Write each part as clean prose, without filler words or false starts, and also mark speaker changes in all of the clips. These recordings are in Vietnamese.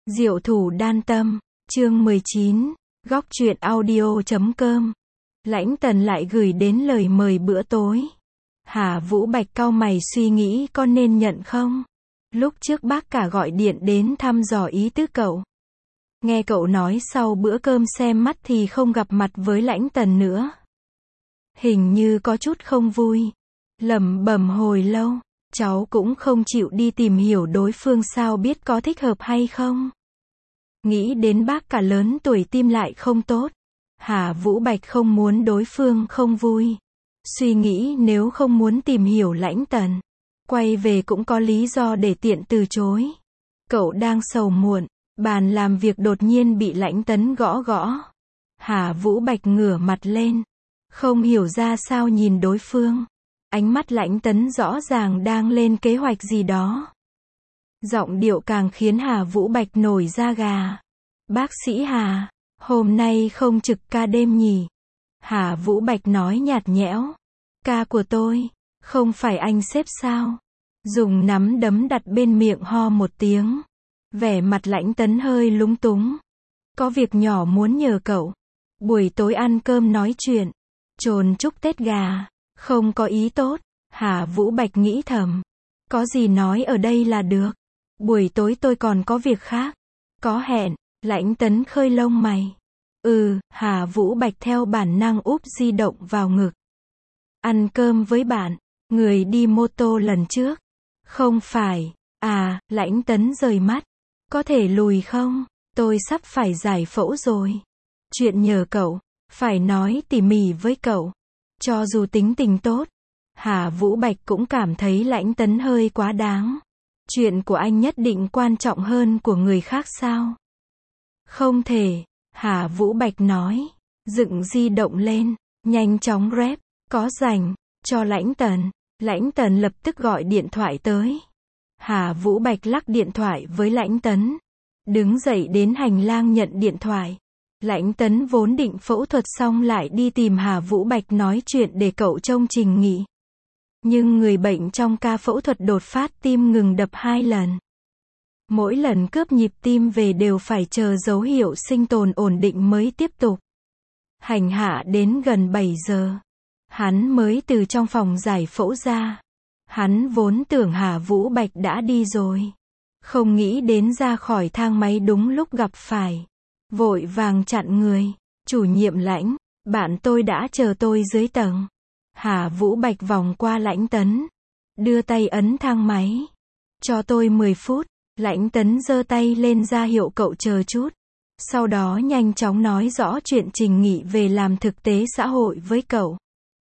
Speaker 1: Diệu thủ đan tâm, chương 19, góc truyện audio.com. Lãnh Tần lại gửi đến lời mời bữa tối. Hà Vũ Bạch cau mày suy nghĩ có nên nhận không? Lúc trước bác cả gọi điện đến thăm dò ý tứ cậu. Nghe cậu nói sau bữa cơm xem mắt thì không gặp mặt với Lãnh Tần nữa. Hình như có chút không vui. Lẩm bẩm hồi lâu, cháu cũng không chịu đi tìm hiểu đối phương sao biết có thích hợp hay không. Nghĩ đến bác cả lớn tuổi tim lại không tốt. Hà Vũ Bạch không muốn đối phương không vui. Suy nghĩ nếu không muốn tìm hiểu Lãnh Tần, quay về cũng có lý do để tiện từ chối. Cậu đang sầu muộn, bàn làm việc đột nhiên bị Lãnh Tấn gõ gõ. Hà Vũ Bạch ngửa mặt lên, không hiểu ra sao nhìn đối phương. Ánh mắt Lãnh Tấn rõ ràng đang lên kế hoạch gì đó. Giọng điệu càng khiến Hà Vũ Bạch nổi da gà. Bác sĩ Hà, hôm nay không trực ca đêm nhỉ? Hà Vũ Bạch nói nhạt nhẽo. Ca của tôi, không phải anh sếp sao? Dùng nắm đấm đặt bên miệng ho một tiếng. Vẻ mặt Lãnh Tấn hơi lúng túng. Có việc nhỏ muốn nhờ cậu. Buổi tối ăn cơm nói chuyện. Chồn chúc Tết gà. Không có ý tốt. Hà Vũ Bạch nghĩ thầm. Có gì nói ở đây là được. Buổi tối tôi còn có việc khác. Có hẹn. Lãnh Tấn khơi lông mày. Hà Vũ Bạch theo bản năng úp di động vào ngực. Ăn cơm với bạn, người đi mô tô lần trước. Không phải, Lãnh Tấn rời mắt. Có thể lùi không? Tôi sắp phải giải phẫu rồi. Chuyện nhờ cậu, phải nói tỉ mỉ với cậu. Cho dù tính tình tốt, Hà Vũ Bạch cũng cảm thấy Lãnh Tấn hơi quá đáng. Chuyện của anh nhất định quan trọng hơn của người khác sao? Không thể, Hà Vũ Bạch nói, dựng di động lên, nhanh chóng rep, có rảnh, cho Lãnh Tần. Lãnh Tần lập tức gọi điện thoại tới. Hà Vũ Bạch lắc điện thoại với Lãnh Tấn. Đứng dậy đến hành lang nhận điện thoại. Lãnh Tấn vốn định phẫu thuật xong lại đi tìm Hà Vũ Bạch nói chuyện để cậu trông Trình Nghị. Nhưng người bệnh trong ca phẫu thuật đột phát tim ngừng đập 2 lần. Mỗi lần cướp nhịp tim về đều phải chờ dấu hiệu sinh tồn ổn định mới tiếp tục. Hành hạ đến gần 7 giờ. Hắn mới từ trong phòng giải phẫu ra. Hắn vốn tưởng Hà Vũ Bạch đã đi rồi. Không nghĩ đến ra khỏi thang máy đúng lúc gặp phải. Vội vàng chặn người. Chủ nhiệm Lãnh, bạn tôi đã chờ tôi dưới tầng. Hà Vũ Bạch vòng qua Lãnh Tấn. Đưa tay ấn thang máy. Cho tôi 10 phút. Lãnh Tấn giơ tay lên ra hiệu cậu chờ chút. Sau đó nhanh chóng nói rõ chuyện Trình Nghị về làm thực tế xã hội với cậu.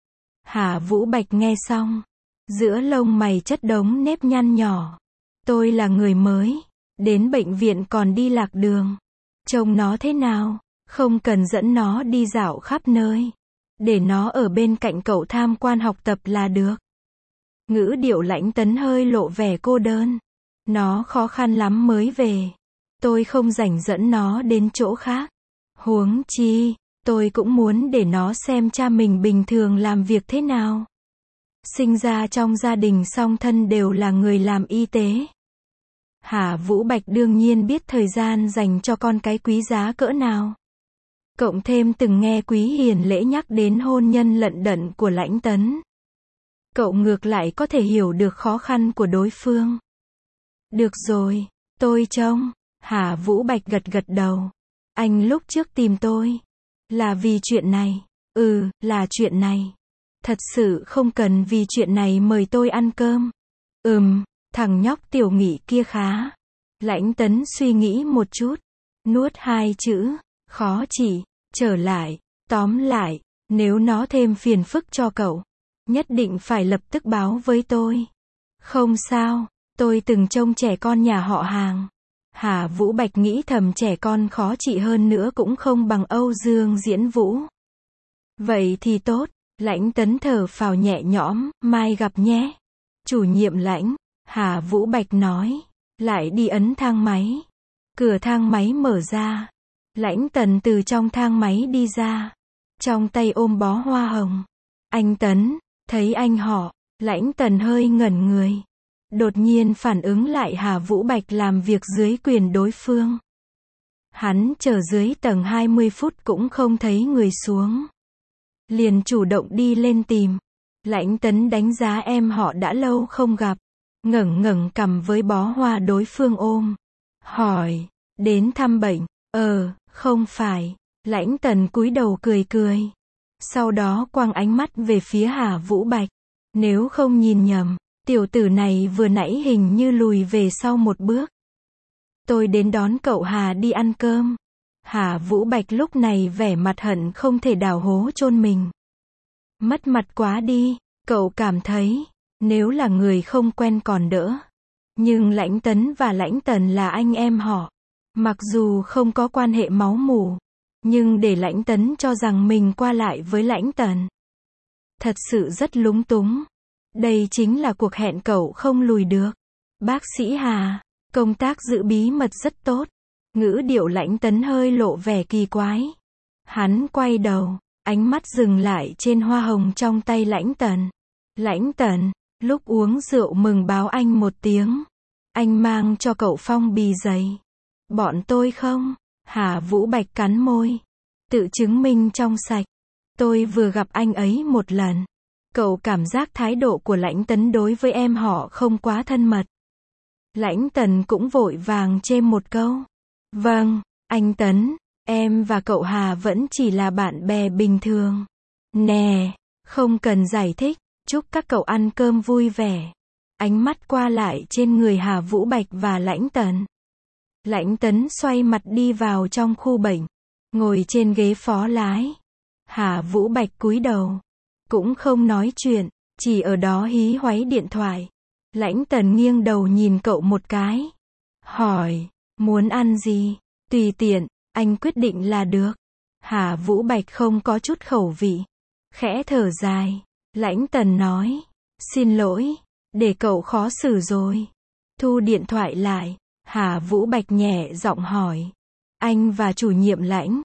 Speaker 1: Hà Vũ Bạch nghe xong. Giữa lông mày chất đống nếp nhăn nhỏ. Tôi là người mới. Đến bệnh viện còn đi lạc đường. Trông nó thế nào? Không cần dẫn nó đi dạo khắp nơi. Để nó ở bên cạnh cậu tham quan học tập là được. Ngữ điệu Lãnh Tấn hơi lộ vẻ cô đơn. Nó khó khăn lắm mới về. Tôi không rảnh dẫn nó đến chỗ khác. Huống chi, tôi cũng muốn để nó xem cha mình bình thường làm việc thế nào. Sinh ra trong gia đình song thân đều là người làm y tế. Hà Vũ Bạch đương nhiên biết thời gian dành cho con cái quý giá cỡ nào. Cộng thêm từng nghe Quý Hiền lễ nhắc đến hôn nhân lận đận của Lãnh Tấn. Cậu ngược lại có thể hiểu được khó khăn của đối phương. Được rồi, tôi trông. Hà Vũ Bạch gật gật đầu. Anh lúc trước tìm tôi. Là vì chuyện này. Là chuyện này. Thật sự không cần vì chuyện này mời tôi ăn cơm. Thằng nhóc Tiểu Nghị kia khá. Lãnh Tấn suy nghĩ một chút. Nuốt 2 chữ. Khó chỉ. Trở lại. Tóm lại, nếu nó thêm phiền phức cho cậu, nhất định phải lập tức báo với tôi. Không sao. Tôi từng trông trẻ con nhà họ Hàng. Hà Vũ Bạch nghĩ thầm trẻ con khó trị hơn nữa cũng không bằng Âu Dương Diễn Vũ. Vậy thì tốt. Lãnh Tấn thở phào nhẹ nhõm, mai gặp nhé. Chủ nhiệm Lãnh, Hà Vũ Bạch nói. Lại đi ấn thang máy. Cửa thang máy mở ra. Lãnh Tần từ trong thang máy đi ra. Trong tay ôm bó hoa hồng. Anh Tấn, thấy anh họ. Lãnh Tần hơi ngẩn người. Đột nhiên phản ứng lại Hà Vũ Bạch làm việc dưới quyền đối phương. Hắn chờ dưới tầng 20 phút cũng không thấy người xuống. Liền chủ động đi lên tìm. Lãnh Tấn đánh giá em họ đã lâu không gặp. Ngẩng ngẩng cằm với bó hoa đối phương ôm. Hỏi, đến thăm bệnh? Không phải. Lãnh Tần cúi đầu cười cười. Sau đó quăng ánh mắt về phía Hà Vũ Bạch. Nếu không nhìn nhầm, tiểu tử này vừa nãy hình như lùi về sau một bước. Tôi đến đón cậu Hà đi ăn cơm. Hà Vũ Bạch lúc này vẻ mặt hận không thể đào hố chôn mình. Mất mặt quá đi, cậu cảm thấy, nếu là người không quen còn đỡ. Nhưng Lãnh Tấn và Lãnh Tần là anh em họ. Mặc dù không có quan hệ máu mủ, nhưng để Lãnh Tấn cho rằng mình qua lại với Lãnh Tần. Thật sự rất lúng túng. Đây chính là cuộc hẹn cậu không lùi được. Bác sĩ Hà, công tác giữ bí mật rất tốt. Ngữ điệu Lãnh Tấn hơi lộ vẻ kỳ quái. Hắn quay đầu, ánh mắt dừng lại trên hoa hồng trong tay Lãnh Tần. Lãnh Tần, lúc uống rượu mừng báo anh một tiếng. Anh mang cho cậu phong bì giấy. Bọn tôi không? Hà Vũ Bạch cắn môi. Tự chứng minh trong sạch. Tôi vừa gặp anh ấy một lần. Cậu cảm giác thái độ của Lãnh Tấn đối với em họ không quá thân mật. Lãnh Tần cũng vội vàng chêm một câu. Vâng, anh Tấn, em và cậu Hà vẫn chỉ là bạn bè bình thường. Nè, không cần giải thích, chúc các cậu ăn cơm vui vẻ. Ánh mắt qua lại trên người Hà Vũ Bạch và Lãnh Tần. Lãnh Tấn xoay mặt đi vào trong khu bệnh, ngồi trên ghế phó lái. Hà Vũ Bạch cúi đầu, cũng không nói chuyện, chỉ ở đó hí hoáy điện thoại. Lãnh Tần nghiêng đầu nhìn cậu một cái. Hỏi, muốn ăn gì? Tùy tiện, anh quyết định là được. Hà Vũ Bạch không có chút khẩu vị. Khẽ thở dài. Lãnh Tần nói, xin lỗi, để cậu khó xử rồi. Thu điện thoại lại, Hà Vũ Bạch nhẹ giọng hỏi. Anh và chủ nhiệm Lãnh?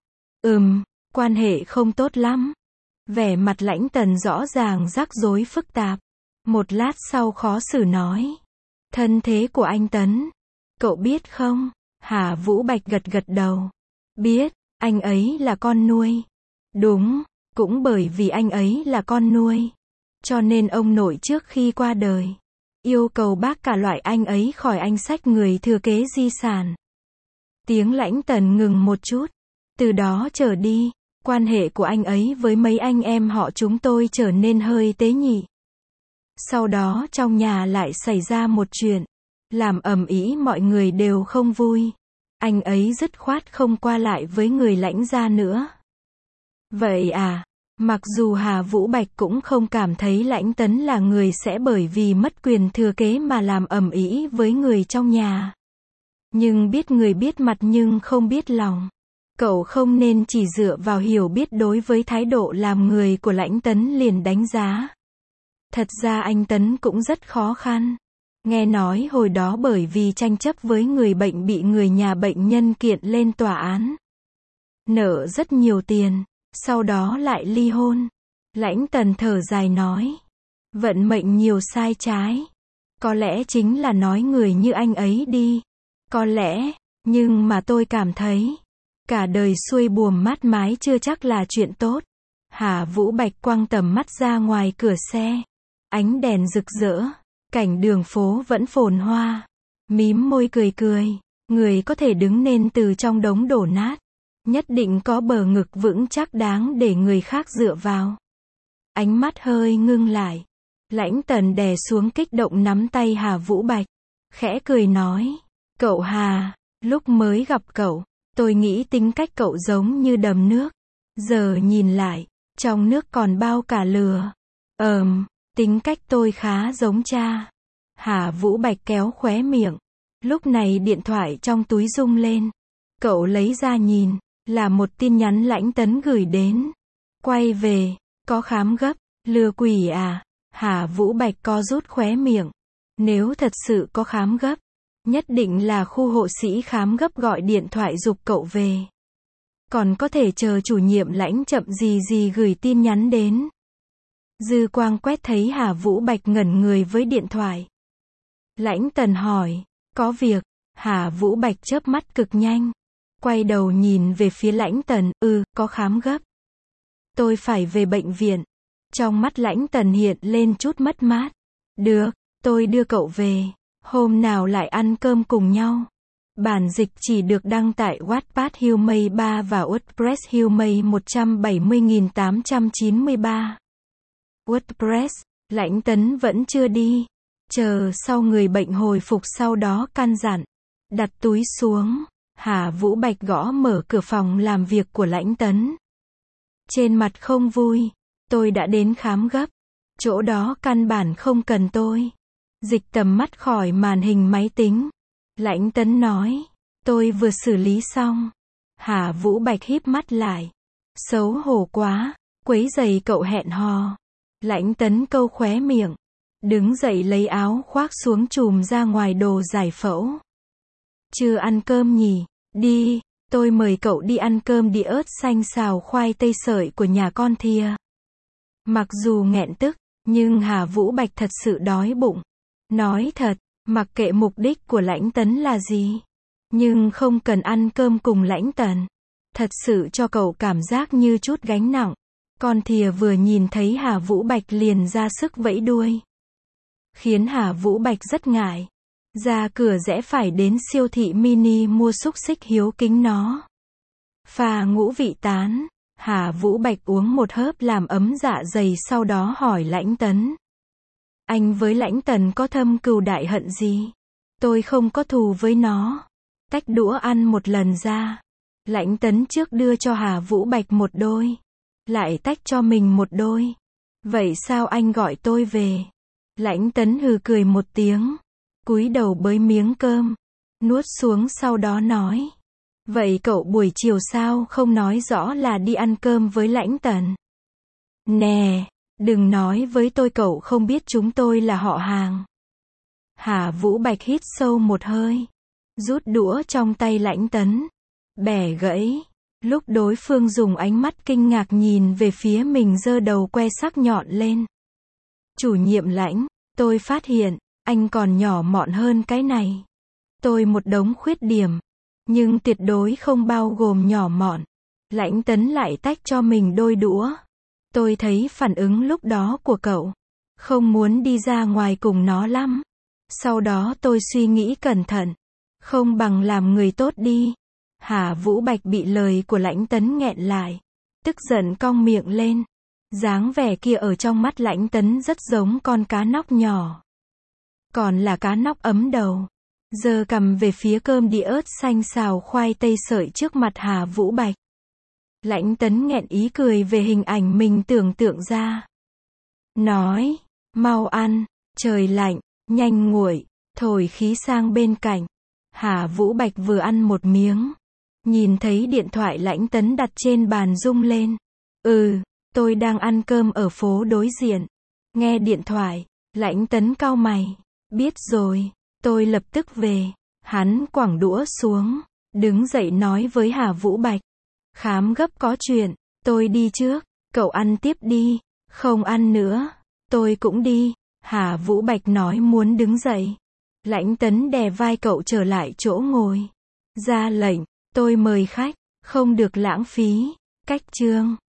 Speaker 1: Quan hệ không tốt lắm. Vẻ mặt Lãnh Tần rõ ràng rắc rối phức tạp. Một lát sau khó xử nói. Thân thế của anh Tấn, cậu biết không? Hà Vũ Bạch gật gật đầu. Biết, anh ấy là con nuôi. Đúng, cũng bởi vì anh ấy là con nuôi. Cho nên ông nội trước khi qua đời, yêu cầu bác cả loại anh ấy khỏi danh sách người thừa kế di sản. Tiếng Lãnh Tần ngừng một chút. Từ đó trở đi, quan hệ của anh ấy với mấy anh em họ chúng tôi trở nên hơi tế nhị. Sau đó trong nhà lại xảy ra một chuyện, làm ầm ĩ mọi người đều không vui. Anh ấy dứt khoát không qua lại với người Lãnh gia nữa. Vậy à? Mặc dù Hà Vũ Bạch cũng không cảm thấy Lãnh Tấn là người sẽ bởi vì mất quyền thừa kế mà làm ầm ĩ với người trong nhà. Nhưng biết người biết mặt nhưng không biết lòng. Cậu không nên chỉ dựa vào hiểu biết đối với thái độ làm người của Lãnh Tấn liền đánh giá. Thật ra anh Tấn cũng rất khó khăn. Nghe nói hồi đó bởi vì tranh chấp với người bệnh bị người nhà bệnh nhân kiện lên tòa án. Nợ rất nhiều tiền, sau đó lại ly hôn. Lãnh Tần thở dài nói. Vận mệnh nhiều sai trái. Có lẽ chính là nói người như anh ấy đi. Có lẽ, nhưng mà tôi cảm thấy, cả đời xuôi buồm mát mái chưa chắc là chuyện tốt. Hà Vũ Bạch quăng tầm mắt ra ngoài cửa xe. Ánh đèn rực rỡ, cảnh đường phố vẫn phồn hoa. Mím môi cười cười, người có thể đứng nên từ trong đống đổ nát. Nhất định có bờ ngực vững chắc đáng để người khác dựa vào. Ánh mắt hơi ngưng lại. Lãnh Tần đè xuống kích động nắm tay Hà Vũ Bạch. Khẽ cười nói. Cậu Hà, lúc mới gặp cậu, tôi nghĩ tính cách cậu giống như đầm nước. Giờ nhìn lại, trong nước còn bao cả lừa. Tính cách tôi khá giống cha. Hà Vũ Bạch kéo khóe miệng. Lúc này điện thoại trong túi rung lên. Cậu lấy ra nhìn, là một tin nhắn Lãnh Tấn gửi đến. Quay về, có khám gấp, lừa quỷ à? Hà Vũ Bạch co rút khóe miệng. Nếu thật sự có khám gấp, nhất định là khu hộ sĩ khám gấp gọi điện thoại giục cậu về. Còn có thể chờ chủ nhiệm Lãnh chậm gì gửi tin nhắn đến. Dư quang quét thấy Hà Vũ Bạch ngẩn người với điện thoại. Lãnh Tần hỏi, có việc? Hà Vũ Bạch chớp mắt cực nhanh. Quay đầu nhìn về phía Lãnh Tần, có khám gấp. Tôi phải về bệnh viện. Trong mắt Lãnh Tần hiện lên chút mất mát. Được, tôi đưa cậu về. Hôm nào lại ăn cơm cùng nhau. Bản dịch chỉ được đăng tại Wattpad Humay 3 và WordPress Humay 170.893. WordPress, Lãnh Tấn vẫn chưa đi. Chờ sau người bệnh hồi phục sau đó căn dặn. Đặt túi xuống. Hà Vũ Bạch gõ mở cửa phòng làm việc của Lãnh Tấn. Trên mặt không vui. Tôi đã đến khám gấp. Chỗ đó căn bản không cần tôi. Dịch tầm mắt khỏi màn hình máy tính. Lãnh Tấn nói. Tôi vừa xử lý xong. Hà Vũ Bạch híp mắt lại. Xấu hổ quá. Quấy giày cậu hẹn hò. Lãnh Tấn câu khóe miệng. Đứng dậy lấy áo khoác xuống chùm ra ngoài đồ giải phẫu. Chưa ăn cơm nhỉ? Đi, tôi mời cậu đi ăn cơm đĩa ớt xanh xào khoai tây sợi của nhà con Thìa. Mặc dù nghẹn tức, nhưng Hà Vũ Bạch thật sự đói bụng. Nói thật, mặc kệ mục đích của Lãnh Tấn là gì. Nhưng không cần ăn cơm cùng Lãnh Tần. Thật sự cho cậu cảm giác như chút gánh nặng. Con Thìa vừa nhìn thấy Hà Vũ Bạch liền ra sức vẫy đuôi. Khiến Hà Vũ Bạch rất ngại. Ra cửa rẽ phải đến siêu thị mini mua xúc xích hiếu kính nó. Pha ngũ vị tán. Hà Vũ Bạch uống một hớp làm ấm dạ dày sau đó hỏi Lãnh Tấn. Anh với Lãnh Tần có thâm cừu đại hận gì? Tôi không có thù với nó. Tách đũa ăn một lần ra. Lãnh Tấn trước đưa cho Hà Vũ Bạch một đôi. Lại tách cho mình một đôi. Vậy sao anh gọi tôi về? Lãnh Tấn hừ cười một tiếng. Cúi đầu bới miếng cơm. Nuốt xuống sau đó nói. Vậy cậu buổi chiều sao không nói rõ là đi ăn cơm với Lãnh Tần? Nè, đừng nói với tôi cậu không biết chúng tôi là họ hàng. Hà Vũ Bạch hít sâu một hơi. Rút đũa trong tay Lãnh Tấn. Bẻ gãy. Lúc đối phương dùng ánh mắt kinh ngạc nhìn về phía mình giơ đầu que sắc nhọn lên. Chủ nhiệm Lãnh, tôi phát hiện, anh còn nhỏ mọn hơn cái này. Tôi một đống khuyết điểm. Nhưng tuyệt đối không bao gồm nhỏ mọn. Lãnh Tấn lại tách cho mình đôi đũa. Tôi thấy phản ứng lúc đó của cậu. Không muốn đi ra ngoài cùng nó lắm. Sau đó tôi suy nghĩ cẩn thận. Không bằng làm người tốt đi. Hà Vũ Bạch bị lời của Lãnh Tấn nghẹn lại. Tức giận cong miệng lên. Dáng vẻ kia ở trong mắt Lãnh Tấn rất giống con cá nóc nhỏ. Còn là cá nóc ấm đầu. Giơ cầm về phía cơm đĩa ớt xanh xào khoai tây sợi trước mặt Hà Vũ Bạch. Lãnh Tấn nghẹn ý cười về hình ảnh mình tưởng tượng ra. Nói, mau ăn, trời lạnh, nhanh nguội, thổi khí sang bên cạnh. Hà Vũ Bạch vừa ăn một miếng. Nhìn thấy điện thoại Lãnh Tấn đặt trên bàn rung lên. Tôi đang ăn cơm ở phố đối diện. Nghe điện thoại, Lãnh Tấn cau mày. Biết rồi, tôi lập tức về. Hắn quẳng đũa xuống, đứng dậy nói với Hà Vũ Bạch. Khám gấp có chuyện, tôi đi trước, cậu ăn tiếp đi. Không ăn nữa, tôi cũng đi. Hà Vũ Bạch nói muốn đứng dậy. Lãnh Tấn đè vai cậu trở lại chỗ ngồi. Ra lệnh, tôi mời khách, không được lãng phí. Cách chương